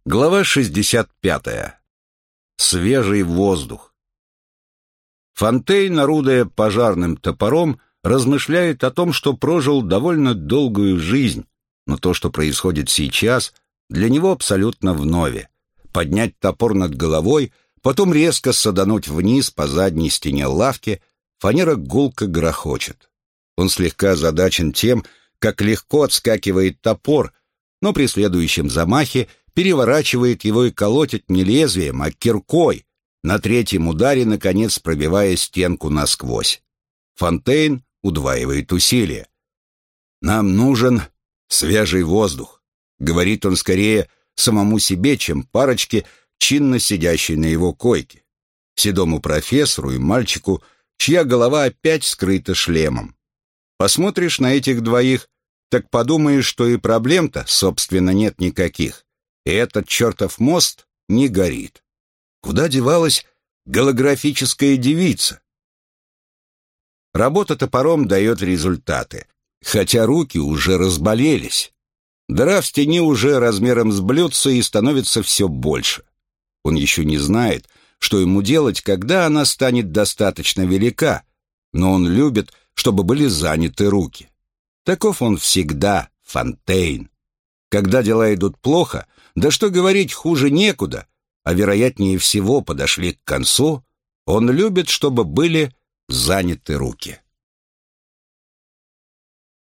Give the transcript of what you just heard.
Глава 65. Свежий воздух. Фонтейн, орудуя пожарным топором, размышляет о том, что прожил довольно долгую жизнь, но то, что происходит сейчас, для него абсолютно вновь. Поднять топор над головой, потом резко садануть вниз по задней стене лавки, фанера гулко грохочет. Он слегка озадачен тем, как легко отскакивает топор, но при следующем замахе переворачивает его и колотит не лезвием, а киркой, на третьем ударе, наконец, пробивая стенку насквозь. Фонтейн удваивает усилия. «Нам нужен свежий воздух», — говорит он скорее самому себе, чем парочке, чинно сидящей на его койке, седому профессору и мальчику, чья голова опять скрыта шлемом. Посмотришь на этих двоих, так подумаешь, что и проблем-то, собственно, нет никаких. И этот чертов мост не горит. Куда девалась голографическая девица? Работа топором дает результаты, хотя руки уже разболелись. Дыра в стене уже размером с блюдце и становится все больше. Он еще не знает, что ему делать, когда она станет достаточно велика, но он любит, чтобы были заняты руки. Таков он всегда, Фонтейн. Когда дела идут плохо, да что говорить, хуже некуда, а вероятнее всего подошли к концу, он любит, чтобы были заняты руки.